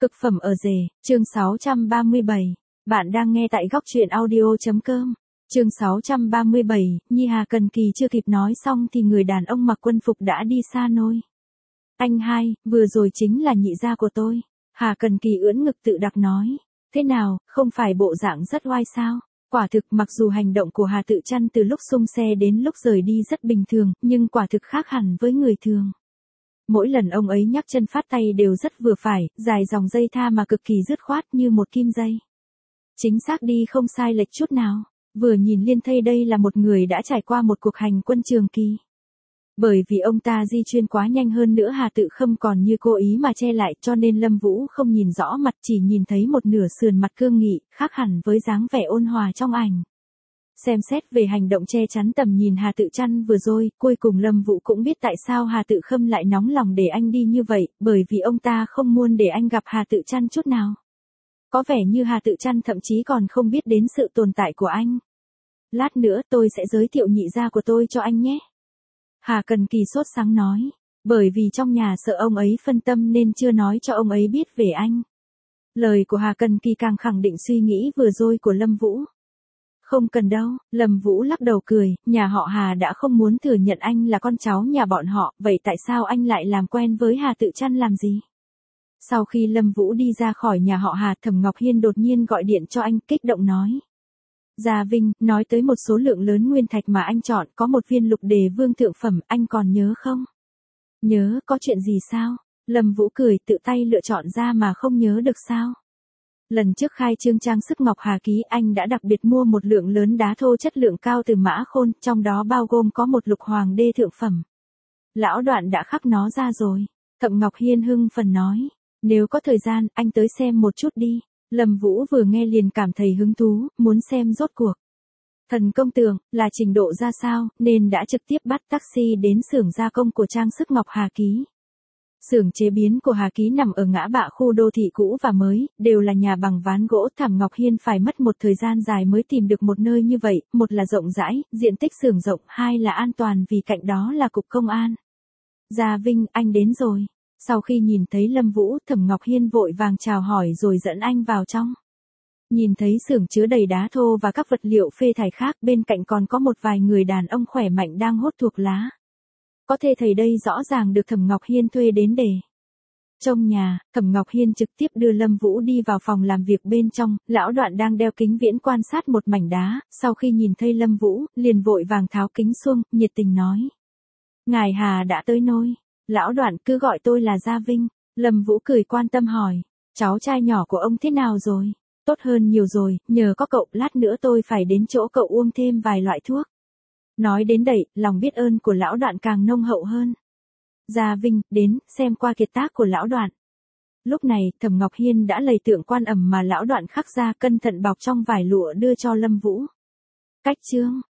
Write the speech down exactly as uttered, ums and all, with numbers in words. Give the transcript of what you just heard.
Cực phẩm ở rể, chương sáu trăm ba mươi bảy. Bạn đang nghe tại góc truyện audio.com. Chương sáu trăm ba mươi bảy, Nhi Hà Cần Kỳ chưa kịp nói xong thì người đàn ông mặc quân phục đã đi xa nôi. Anh hai, vừa rồi chính là nhị gia của tôi. Hà Cần Kỳ ưỡn ngực tự đặc nói. Thế nào, không phải bộ dạng rất oai sao? Quả thực mặc dù hành động của Hà Tự Trăn từ lúc xung xe đến lúc rời đi rất bình thường, nhưng quả thực khác hẳn với người thường. Mỗi lần ông ấy nhắc chân phát tay đều rất vừa phải, dài dòng dây tha mà cực kỳ dứt khoát như một kim dây. Chính xác đi không sai lệch chút nào, vừa nhìn liên thây đây là một người đã trải qua một cuộc hành quân trường kỳ. Bởi vì ông ta di chuyển quá nhanh hơn nữa Hà Tự Khâm còn như cố ý mà che lại cho nên Lâm Vũ không nhìn rõ mặt chỉ nhìn thấy một nửa sườn mặt cương nghị, khác hẳn với dáng vẻ ôn hòa trong ảnh. Xem xét về hành động che chắn tầm nhìn Hà Tự Trăn vừa rồi, cuối cùng Lâm Vũ cũng biết tại sao Hà Tự Khâm lại nóng lòng để anh đi như vậy, bởi vì ông ta không muốn để anh gặp Hà Tự Trăn chút nào. Có vẻ như Hà Tự Trăn thậm chí còn không biết đến sự tồn tại của anh. Lát nữa tôi sẽ giới thiệu nhị gia của tôi cho anh nhé. Hà Cần Kỳ sốt sắng nói, bởi vì trong nhà sợ ông ấy phân tâm nên chưa nói cho ông ấy biết về anh. Lời của Hà Cần Kỳ càng khẳng định suy nghĩ vừa rồi của Lâm Vũ. Không cần đâu, Lâm Vũ lắc đầu cười, nhà họ Hà đã không muốn thừa nhận anh là con cháu nhà bọn họ, vậy tại sao anh lại làm quen với Hà Tự Trăn làm gì? Sau khi Lâm Vũ đi ra khỏi nhà họ Hà, Thẩm Ngọc Hiên đột nhiên gọi điện cho anh, kích động nói. Gia Vinh, nói tới một số lượng lớn nguyên thạch mà anh chọn, có một viên lục đề vương thượng phẩm, anh còn nhớ không? Nhớ, có chuyện gì sao? Lâm Vũ cười, tự tay lựa chọn ra mà không nhớ được sao? Lần trước khai trương trang sức Ngọc Hà Ký anh đã đặc biệt mua một lượng lớn đá thô chất lượng cao từ Mã Khôn, trong đó bao gồm có một lục hoàng đê thượng phẩm. Lão Đoạn đã khắc nó ra rồi. Thẩm Ngọc Hiên hưng phấn nói. Nếu có thời gian, anh tới xem một chút đi. Lâm Vũ vừa nghe liền cảm thấy hứng thú, muốn xem rốt cuộc. Thần công tưởng, là trình độ ra sao, nên đã trực tiếp bắt taxi đến xưởng gia công của trang sức Ngọc Hà Ký. Xưởng chế biến của Hà Ký nằm ở ngã bạ khu đô thị cũ và mới, đều là nhà bằng ván gỗ. Thẩm Ngọc Hiên phải mất một thời gian dài mới tìm được một nơi như vậy, một là rộng rãi, diện tích xưởng rộng, hai là an toàn vì cạnh đó là cục công an. Gia Vinh, anh đến rồi. Sau khi nhìn thấy Lâm Vũ, Thẩm Ngọc Hiên vội vàng chào hỏi rồi dẫn anh vào trong. Nhìn thấy xưởng chứa đầy đá thô và các vật liệu phê thải khác, bên cạnh còn có một vài người đàn ông khỏe mạnh đang hốt thuốc lá. Có thể thấy đây rõ ràng được Thẩm Ngọc Hiên thuê đến để. Trong nhà, Thẩm Ngọc Hiên trực tiếp đưa Lâm Vũ đi vào phòng làm việc bên trong, Lão Đoạn đang đeo kính viễn quan sát một mảnh đá, sau khi nhìn thấy Lâm Vũ, liền vội vàng tháo kính xuống, nhiệt tình nói. Ngài Hà đã tới nôi. Lão Đoạn cứ gọi tôi là Gia Vinh. Lâm Vũ cười quan tâm hỏi. Cháu trai nhỏ của ông thế nào rồi? Tốt hơn nhiều rồi, nhờ có cậu, lát nữa tôi phải đến chỗ cậu uống thêm vài loại thuốc. Nói đến đây, lòng biết ơn của Lão Đoạn càng nông hậu hơn. Gia Vinh, đến, xem qua kiệt tác của Lão Đoạn. Lúc này, Thẩm Ngọc Hiên đã lầy tượng Quan Ẩm mà Lão Đoạn khắc ra cẩn thận bọc trong vải lụa đưa cho Lâm Vũ. Cách chương,